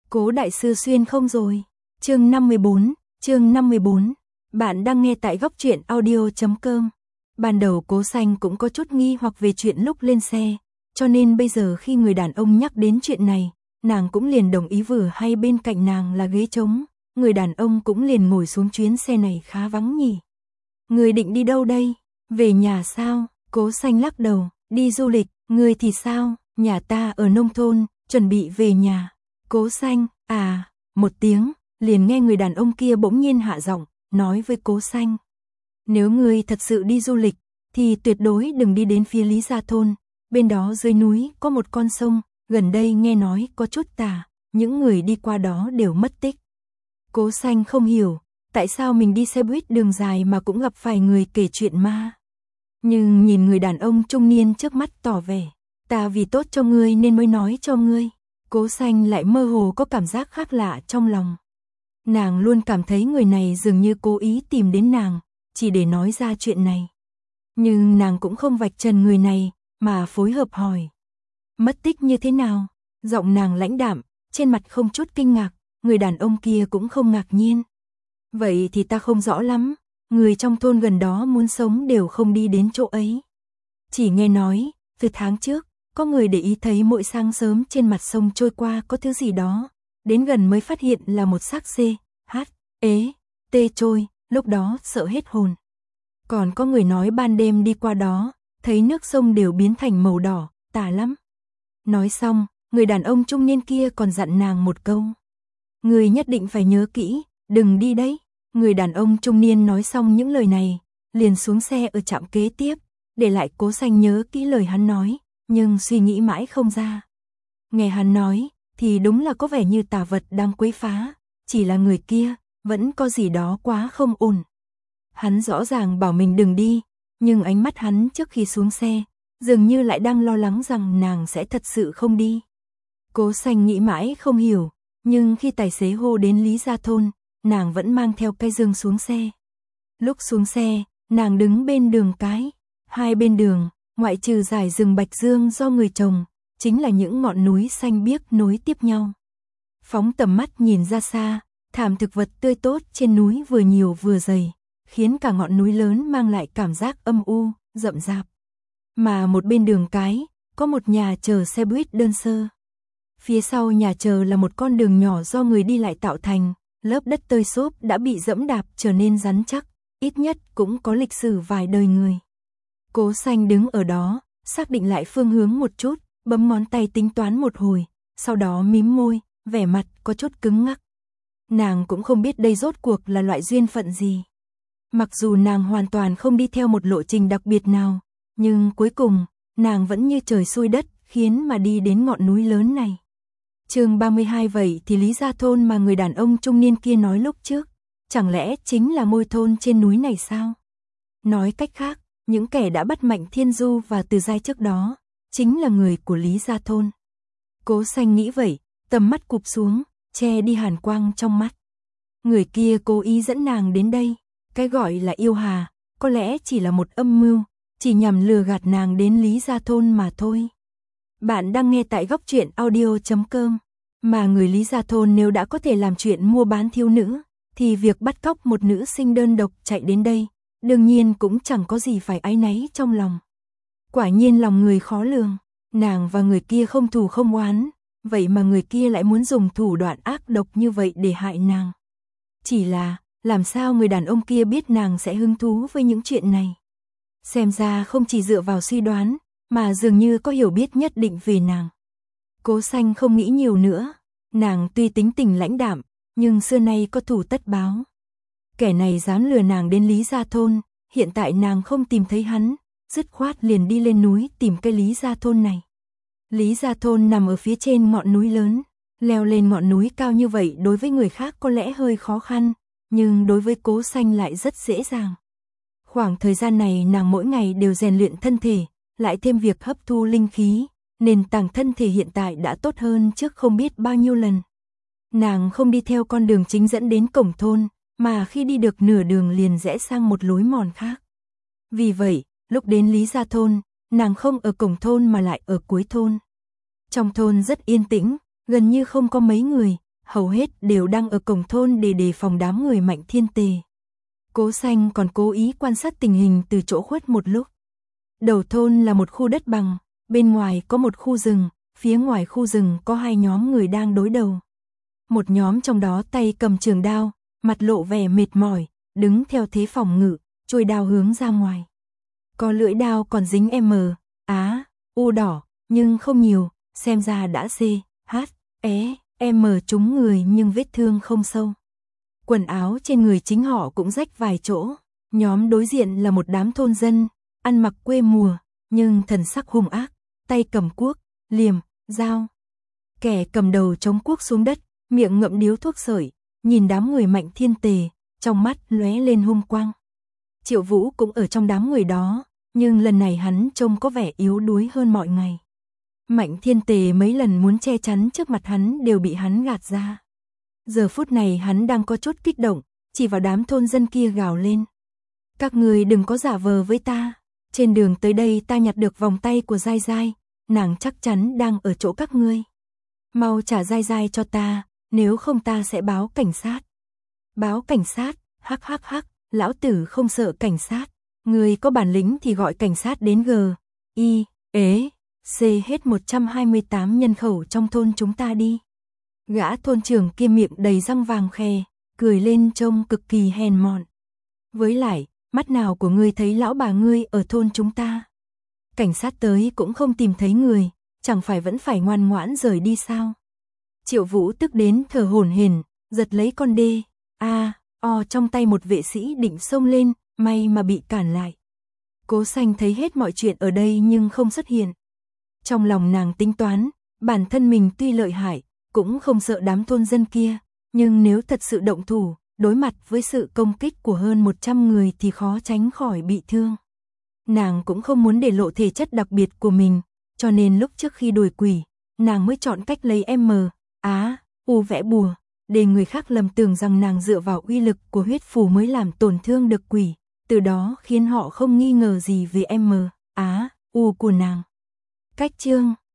Cố đại sư xuyên không rồi. Chương 54. Bạn đang nghe tại góc truyện audio.com. Ban đầu Cố Xanh cũng có chút nghi hoặc về chuyện lúc lên xe, cho nên bây giờ khi người đàn ông nhắc đến chuyện này, nàng cũng liền đồng ý, vừa hay bên cạnh nàng là ghế trống, người đàn ông cũng liền ngồi xuống. Chuyến xe này khá vắng nhỉ. Người định đi đâu đây? Về nhà sao? Cố Xanh lắc đầu, đi du lịch. Người thì sao? Nhà ta ở nông thôn, chuẩn bị về nhà. Cố Xanh, một tiếng, liền nghe người đàn ông kia bỗng nhiên hạ giọng, nói với Cố Xanh. Nếu ngươi thật sự đi du lịch, thì tuyệt đối đừng đi đến phía Lý Gia Thôn, bên đó dưới núi có một con sông, gần đây nghe nói có chút tà, những người đi qua đó đều mất tích. Cố Xanh không hiểu, tại sao mình đi xe buýt đường dài mà cũng gặp phải người kể chuyện ma. Nhưng nhìn người đàn ông trung niên trước mắt tỏ vẻ, ta vì tốt cho ngươi nên mới nói cho ngươi. Cố Xanh lại mơ hồ có cảm giác khác lạ trong lòng. Nàng luôn cảm thấy người này dường như cố ý tìm đến nàng, chỉ để nói ra chuyện này. Nhưng nàng cũng không vạch trần người này, mà phối hợp hỏi. Mất tích như thế nào? Giọng nàng lãnh đạm, trên mặt không chút kinh ngạc, người đàn ông kia cũng không ngạc nhiên. Vậy thì ta không rõ lắm, người trong thôn gần đó muốn sống đều không đi đến chỗ ấy. Chỉ nghe nói, từ tháng trước, có người để ý thấy mỗi sáng sớm trên mặt sông trôi qua có thứ gì đó, đến gần mới phát hiện là một xác tê trôi, lúc đó sợ hết hồn. Còn có người nói ban đêm đi qua đó, thấy nước sông đều biến thành màu đỏ, tà lắm. Nói xong, người đàn ông trung niên kia còn dặn nàng một câu. Người nhất định phải nhớ kỹ, đừng đi đấy. Người đàn ông trung niên nói xong những lời này, liền xuống xe ở trạm kế tiếp, để lại Cố Xanh nhớ kỹ lời hắn nói, nhưng suy nghĩ mãi không ra. Nghe hắn nói, thì đúng là có vẻ như tà vật đang quấy phá, chỉ là người kia, vẫn có gì đó quá không ổn. Hắn rõ ràng bảo mình đừng đi, nhưng ánh mắt hắn trước khi xuống xe, dường như lại đang lo lắng rằng nàng sẽ thật sự không đi. Cố Xanh nghĩ mãi không hiểu, nhưng khi tài xế hô đến Lý Gia Thôn, nàng vẫn mang theo cây dương xuống xe. Lúc xuống xe, nàng đứng bên đường cái, hai bên đường, ngoại trừ dải rừng bạch dương do người trồng, chính là những ngọn núi xanh biếc nối tiếp nhau. Phóng tầm mắt nhìn ra xa, thảm thực vật tươi tốt trên núi vừa nhiều vừa dày, khiến cả ngọn núi lớn mang lại cảm giác âm u, rậm rạp. Mà một bên đường cái, có một nhà chờ xe buýt đơn sơ. Phía sau nhà chờ là một con đường nhỏ do người đi lại tạo thành, lớp đất tơi xốp đã bị dẫm đạp trở nên rắn chắc, ít nhất cũng có lịch sử vài đời người. Cố Xanh đứng ở đó, xác định lại phương hướng một chút, bấm ngón tay tính toán một hồi, sau đó mím môi, vẻ mặt có chút cứng ngắc. Nàng cũng không biết đây rốt cuộc là loại duyên phận gì. Mặc dù nàng hoàn toàn không đi theo một lộ trình đặc biệt nào, nhưng cuối cùng, nàng vẫn như trời xuôi đất, khiến mà đi đến ngọn núi lớn này. Chương 32. Vậy thì Lý Gia Thôn mà người đàn ông trung niên kia nói lúc trước, chẳng lẽ chính là ngôi thôn trên núi này sao? Nói cách khác, những kẻ đã bắt Mạnh Thiên Du và Từ Giai trước đó, chính là người của Lý Gia Thôn. Cố Xanh nghĩ vậy, tầm mắt cụp xuống, che đi hàn quang trong mắt. Người kia cố ý dẫn nàng đến đây, cái gọi là yêu hà, có lẽ chỉ là một âm mưu, chỉ nhằm lừa gạt nàng đến Lý Gia Thôn mà thôi. Bạn đang nghe tại góc truyện audio.com, mà người Lý Gia Thôn nếu đã có thể làm chuyện mua bán thiếu nữ, thì việc bắt cóc một nữ sinh đơn độc chạy đến đây, đương nhiên cũng chẳng có gì phải áy náy trong lòng. Quả nhiên lòng người khó lường, nàng và người kia không thù không oán, vậy mà người kia lại muốn dùng thủ đoạn ác độc như vậy để hại nàng. Chỉ là, làm sao người đàn ông kia biết nàng sẽ hứng thú với những chuyện này? Xem ra không chỉ dựa vào suy đoán, mà dường như có hiểu biết nhất định về nàng. Cố Xanh không nghĩ nhiều nữa, nàng tuy tính tình lãnh đạm, nhưng xưa nay có thù tất báo. Kẻ này dám lừa nàng đến Lý Gia Thôn, hiện tại nàng không tìm thấy hắn, dứt khoát liền đi lên núi tìm cây Lý Gia Thôn này. Lý Gia Thôn nằm ở phía trên ngọn núi lớn, leo lên ngọn núi cao như vậy đối với người khác có lẽ hơi khó khăn, nhưng đối với Cố Xanh lại rất dễ dàng. Khoảng thời gian này nàng mỗi ngày đều rèn luyện thân thể, lại thêm việc hấp thu linh khí, nền tảng thân thể hiện tại đã tốt hơn trước không biết bao nhiêu lần. Nàng không đi theo con đường chính dẫn đến cổng thôn, mà khi đi được nửa đường liền rẽ sang một lối mòn khác. Vì vậy, lúc đến Lý Gia Thôn, nàng không ở cổng thôn mà lại ở cuối thôn. Trong thôn rất yên tĩnh, gần như không có mấy người, hầu hết đều đang ở cổng thôn để đề phòng đám người Mạnh Thiên Tề. Cố Xanh còn cố ý quan sát tình hình từ chỗ khuất một lúc. Đầu thôn là một khu đất bằng, bên ngoài có một khu rừng, phía ngoài khu rừng có hai nhóm người đang đối đầu. Một nhóm trong đó tay cầm trường đao, mặt lộ vẻ mệt mỏi, đứng theo thế phòng ngự, chuôi đao hướng ra ngoài. Có lưỡi đao còn dính U đỏ, nhưng không nhiều, xem ra đã M trúng người nhưng vết thương không sâu. Quần áo trên người chính họ cũng rách vài chỗ. Nhóm đối diện là một đám thôn dân, ăn mặc quê mùa, nhưng thần sắc hung ác, tay cầm cuốc, liềm, dao. Kẻ cầm đầu chống cuốc xuống đất, miệng ngậm điếu thuốc sợi, nhìn đám người Mạnh Thiên Tề, trong mắt lóe lên hung quang. Triệu Vũ cũng ở trong đám người đó, nhưng lần này hắn trông có vẻ yếu đuối hơn mọi ngày. Mạnh Thiên Tề mấy lần muốn che chắn trước mặt hắn đều bị hắn gạt ra. Giờ phút này hắn đang có chút kích động, chỉ vào đám thôn dân kia gào lên. Các người đừng có giả vờ với ta, trên đường tới đây ta nhặt được vòng tay của Giai Giai, nàng chắc chắn đang ở chỗ các ngươi. Mau trả Giai Giai cho ta, nếu không ta sẽ báo cảnh sát. Báo cảnh sát, hắc hắc hắc, lão tử không sợ cảnh sát, người có bản lĩnh thì gọi cảnh sát đến C hết 128 nhân khẩu trong thôn chúng ta đi. Gã thôn trưởng kia miệng đầy răng vàng khè, cười lên trông cực kỳ hèn mọn. Với lại, mắt nào của ngươi thấy lão bà ngươi ở thôn chúng ta? Cảnh sát tới cũng không tìm thấy người, chẳng phải vẫn phải ngoan ngoãn rời đi sao? Triệu Vũ tức đến thở hổn hển, giật lấy con trong tay một vệ sĩ định xông lên, may mà bị cản lại. Cố Xanh thấy hết mọi chuyện ở đây nhưng không xuất hiện. Trong lòng nàng tính toán, bản thân mình tuy lợi hại, cũng không sợ đám thôn dân kia, nhưng nếu thật sự động thủ, đối mặt với sự công kích của hơn 100 người thì khó tránh khỏi bị thương. Nàng cũng không muốn để lộ thể chất đặc biệt của mình, cho nên lúc trước khi đuổi quỷ, nàng mới chọn cách lấy U vẽ bùa, để người khác lầm tưởng rằng nàng dựa vào uy lực của huyết phù mới làm tổn thương được quỷ, từ đó khiến họ không nghi ngờ gì về U của nàng. Cách chương